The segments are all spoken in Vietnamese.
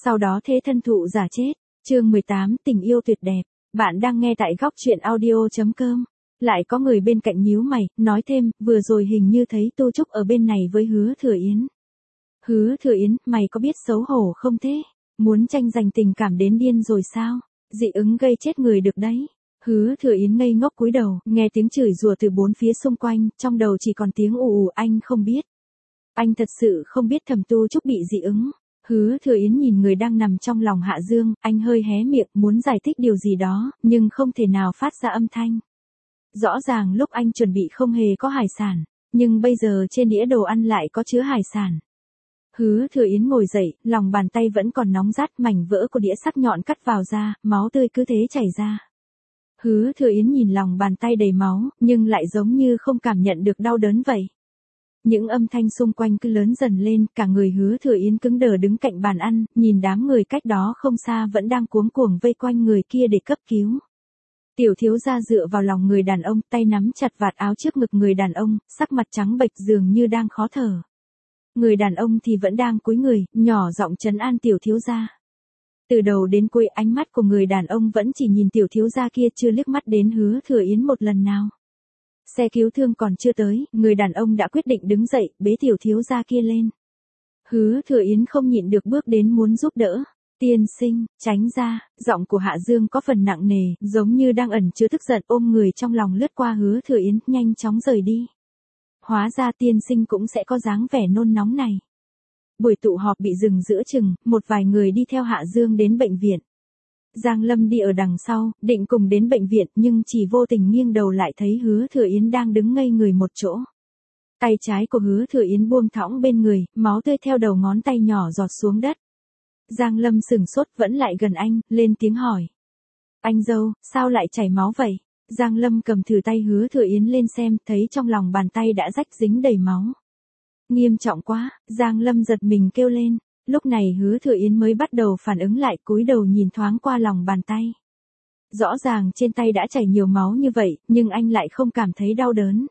sau đó thế thân thụ giả chết. Chương 18, tình yêu tuyệt đẹp. Bạn đang nghe tại góc truyện audio.com. Lại có người bên cạnh nhíu mày, nói thêm, vừa rồi hình như thấy Tô Trúc ở bên này với Hứa Thừa Yến. Hứa Thừa Yến, mày có biết xấu hổ không thế? Muốn tranh giành tình cảm đến điên rồi sao? Dị ứng gây chết người được đấy. Hứa Thừa Yến ngây ngốc cúi đầu, nghe tiếng chửi rủa từ bốn phía xung quanh, trong đầu chỉ còn tiếng ù ù, anh không biết. Anh thật sự không biết Thẩm Tu Trúc bị dị ứng. Hứa Thừa Yến nhìn người đang nằm trong lòng Hạ Dương, anh hơi hé miệng muốn giải thích điều gì đó, nhưng không thể nào phát ra âm thanh. Rõ ràng lúc anh chuẩn bị không hề có hải sản, nhưng bây giờ trên đĩa đồ ăn lại có chứa hải sản. Hứa Thừa Yến ngồi dậy, lòng bàn tay vẫn còn nóng rát, mảnh vỡ của đĩa sắc nhọn cắt vào da, máu tươi cứ thế chảy ra. Hứa Thừa Yến nhìn lòng bàn tay đầy máu, nhưng lại giống như không cảm nhận được đau đớn vậy. Những âm thanh xung quanh cứ lớn dần lên, cả người Hứa Thừa Yến cứng đờ đứng cạnh bàn ăn, nhìn đám người cách đó không xa vẫn đang cuống cuồng vây quanh người kia để cấp cứu. Tiểu thiếu gia dựa vào lòng người đàn ông, tay nắm chặt vạt áo trước ngực người đàn ông, sắc mặt trắng bệch dường như đang khó thở. Người đàn ông thì vẫn đang cúi người, nhỏ giọng trấn an tiểu thiếu gia. Từ đầu đến cuối ánh mắt của người đàn ông vẫn chỉ nhìn tiểu thiếu gia kia, chưa liếc mắt đến Hứa Thừa Yến một lần nào. Xe cứu thương còn chưa tới, người đàn ông đã quyết định đứng dậy, bế tiểu thiếu gia kia lên. Hứa Thừa Yến không nhịn được bước đến muốn giúp đỡ. Tiên sinh, tránh ra, giọng của Hạ Dương có phần nặng nề, giống như đang ẩn chứa tức giận, ôm người trong lòng lướt qua Hứa Thừa Yến, nhanh chóng rời đi. Hóa ra tiên sinh cũng sẽ có dáng vẻ nôn nóng này. Buổi tụ họp bị dừng giữa chừng, một vài người đi theo Hạ Dương đến bệnh viện. Giang Lâm đi ở đằng sau, định cùng đến bệnh viện nhưng chỉ vô tình nghiêng đầu lại thấy Hứa Thừa Yến đang đứng ngây người một chỗ. Tay trái của Hứa Thừa Yến buông thõng bên người, máu tươi theo đầu ngón tay nhỏ giọt xuống đất. Giang Lâm sừng sốt vẫn lại gần anh, lên tiếng hỏi. Anh dâu, sao lại chảy máu vậy? Giang Lâm cầm thử tay Hứa Thừa Yến lên xem, thấy trong lòng bàn tay đã rách dính đầy máu. Nghiêm trọng quá, Giang Lâm giật mình kêu lên. Lúc này Hứa Thừa Yến mới bắt đầu phản ứng lại, cúi đầu nhìn thoáng qua lòng bàn tay. Rõ ràng trên tay đã chảy nhiều máu như vậy, nhưng anh lại không cảm thấy đau đớn.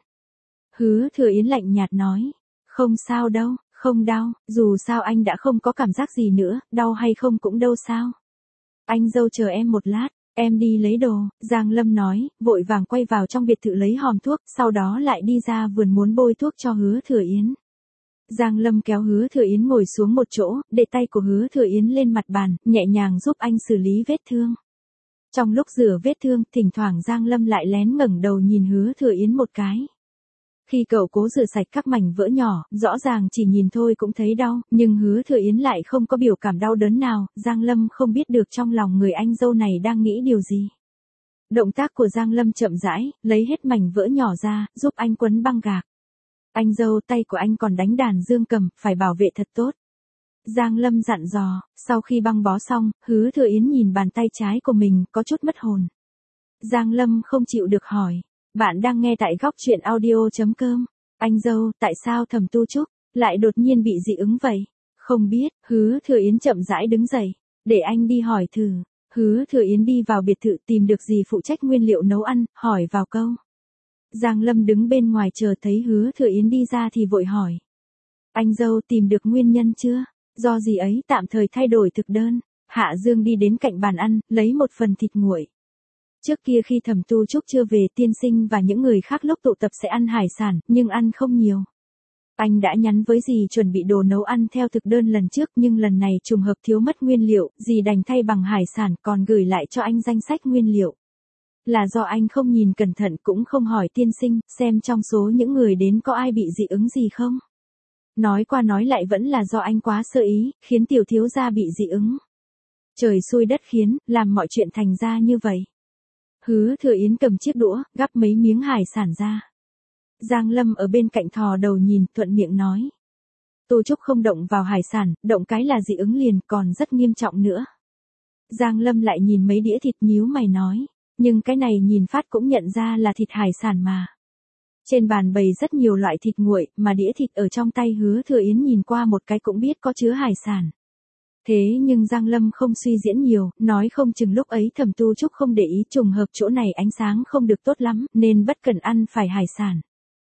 Hứa Thừa Yến lạnh nhạt nói. Không sao đâu, không đau, dù sao anh đã không có cảm giác gì nữa, đau hay không cũng đâu sao. Anh dâu chờ em một lát, em đi lấy đồ, Giang Lâm nói, vội vàng quay vào trong biệt thự lấy hòm thuốc, sau đó lại đi ra vườn muốn bôi thuốc cho Hứa Thừa Yến. Giang Lâm kéo Hứa Thừa Yến ngồi xuống một chỗ, để tay của Hứa Thừa Yến lên mặt bàn, nhẹ nhàng giúp anh xử lý vết thương. Trong lúc rửa vết thương, thỉnh thoảng Giang Lâm lại lén ngẩng đầu nhìn Hứa Thừa Yến một cái. Khi cậu cố rửa sạch các mảnh vỡ nhỏ, rõ ràng chỉ nhìn thôi cũng thấy đau, nhưng Hứa Thừa Yến lại không có biểu cảm đau đớn nào, Giang Lâm không biết được trong lòng người anh dâu này đang nghĩ điều gì. Động tác của Giang Lâm chậm rãi, lấy hết mảnh vỡ nhỏ ra, giúp anh quấn băng gạc. Anh dâu, tay của anh còn đánh đàn dương cầm, phải bảo vệ thật tốt. Giang Lâm dặn dò, sau khi băng bó xong, Hứa Thừa Yến nhìn bàn tay trái của mình, có chút mất hồn. Giang Lâm không chịu được hỏi. Bạn đang nghe tại góc truyện audio.com. Anh dâu, tại sao Thẩm Tu Trúc lại đột nhiên bị dị ứng vậy? Không biết, Hứa Thừa Yến chậm rãi đứng dậy. Để anh đi hỏi thử. Hứa Thừa Yến đi vào biệt thự tìm được dì phụ trách nguyên liệu nấu ăn, hỏi vào câu. Giang Lâm đứng bên ngoài chờ thấy Hứa Thừa Yến đi ra thì vội hỏi. Anh dâu tìm được nguyên nhân chưa? Do gì ấy tạm thời thay đổi thực đơn. Hạ Dương đi đến cạnh bàn ăn, lấy một phần thịt nguội. Trước kia khi Thẩm Tu Trúc chưa về, tiên sinh và những người khác lúc tụ tập sẽ ăn hải sản, nhưng ăn không nhiều. Anh đã nhắn với dì chuẩn bị đồ nấu ăn theo thực đơn lần trước, nhưng lần này trùng hợp thiếu mất nguyên liệu, dì đành thay bằng hải sản, còn gửi lại cho anh danh sách nguyên liệu. Là do anh không nhìn cẩn thận cũng không hỏi tiên sinh, xem trong số những người đến có ai bị dị ứng gì không. Nói qua nói lại vẫn là do anh quá sơ ý, khiến tiểu thiếu gia bị dị ứng. Trời xui đất khiến, làm mọi chuyện thành ra như vậy. Hứa Thừa Yến cầm chiếc đũa, gắp mấy miếng hải sản ra. Giang Lâm ở bên cạnh thò đầu nhìn, thuận miệng nói. Tô Trúc không động vào hải sản, động cái là dị ứng liền, còn rất nghiêm trọng nữa. Giang Lâm lại nhìn mấy đĩa thịt nhíu mày nói. Nhưng cái này nhìn phát cũng nhận ra là thịt hải sản mà. Trên bàn bày rất nhiều loại thịt nguội, mà đĩa thịt ở trong tay Hứa Thừa Yến nhìn qua một cái cũng biết có chứa hải sản. Thế nhưng Giang Lâm không suy diễn nhiều, nói không chừng lúc ấy Thẩm Tu Trúc không để ý, trùng hợp chỗ này ánh sáng không được tốt lắm, nên bất cần ăn phải hải sản.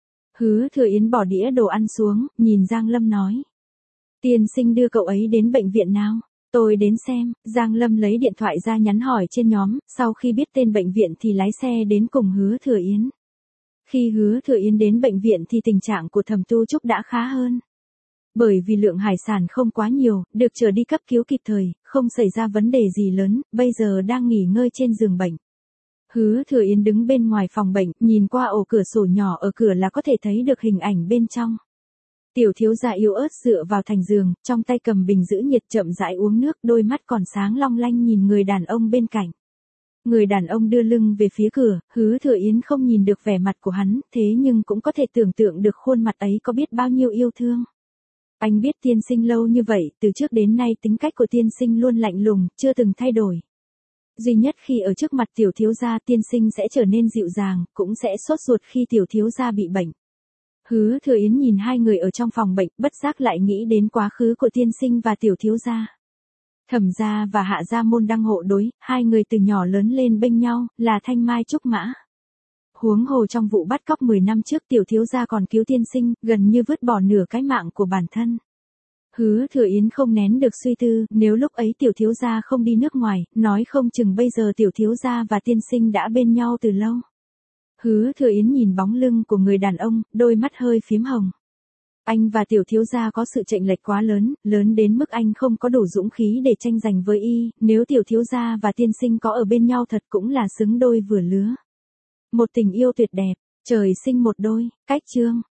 Hứa Thừa Yến bỏ đĩa đồ ăn xuống, nhìn Giang Lâm nói. Tiên sinh đưa cậu ấy đến bệnh viện nào? Tôi đến xem, Giang Lâm lấy điện thoại ra nhắn hỏi trên nhóm, sau khi biết tên bệnh viện thì lái xe đến cùng Hứa Thừa Yến. Khi Hứa Thừa Yến đến bệnh viện thì tình trạng của Thẩm Tu Trúc đã khá hơn. Bởi vì lượng hải sản không quá nhiều, được trở đi cấp cứu kịp thời, không xảy ra vấn đề gì lớn, bây giờ đang nghỉ ngơi trên giường bệnh. Hứa Thừa Yến đứng bên ngoài phòng bệnh, nhìn qua ổ cửa sổ nhỏ ở cửa là có thể thấy được hình ảnh bên trong. Tiểu thiếu gia yếu ớt dựa vào thành giường, trong tay cầm bình giữ nhiệt chậm rãi uống nước, đôi mắt còn sáng long lanh nhìn người đàn ông bên cạnh. Người đàn ông đưa lưng về phía cửa, Hứa Thừa Yến không nhìn được vẻ mặt của hắn, thế nhưng cũng có thể tưởng tượng được khuôn mặt ấy có biết bao nhiêu yêu thương. Anh biết tiên sinh lâu như vậy, từ trước đến nay tính cách của tiên sinh luôn lạnh lùng, chưa từng thay đổi. Duy nhất khi ở trước mặt tiểu thiếu gia tiên sinh sẽ trở nên dịu dàng, cũng sẽ sốt ruột khi tiểu thiếu gia bị bệnh. Hứa Thừa Yến nhìn hai người ở trong phòng bệnh, bất giác lại nghĩ đến quá khứ của tiên sinh và tiểu thiếu gia. Thẩm gia và Hạ gia môn đăng hộ đối, hai người từ nhỏ lớn lên bên nhau, là thanh mai trúc mã. Huống hồ trong vụ bắt cóc 10 năm trước tiểu thiếu gia còn cứu tiên sinh, gần như vứt bỏ nửa cái mạng của bản thân. Hứa Thừa Yến không nén được suy tư, nếu lúc ấy tiểu thiếu gia không đi nước ngoài, nói không chừng bây giờ tiểu thiếu gia và tiên sinh đã bên nhau từ lâu. Hứa Thừa Yến nhìn bóng lưng của người đàn ông, đôi mắt hơi phím hồng. Anh và tiểu thiếu gia có sự chênh lệch quá lớn, lớn đến mức anh không có đủ dũng khí để tranh giành với y, nếu tiểu thiếu gia và tiên sinh có ở bên nhau thật cũng là xứng đôi vừa lứa. Một tình yêu tuyệt đẹp, trời sinh một đôi, cách chương.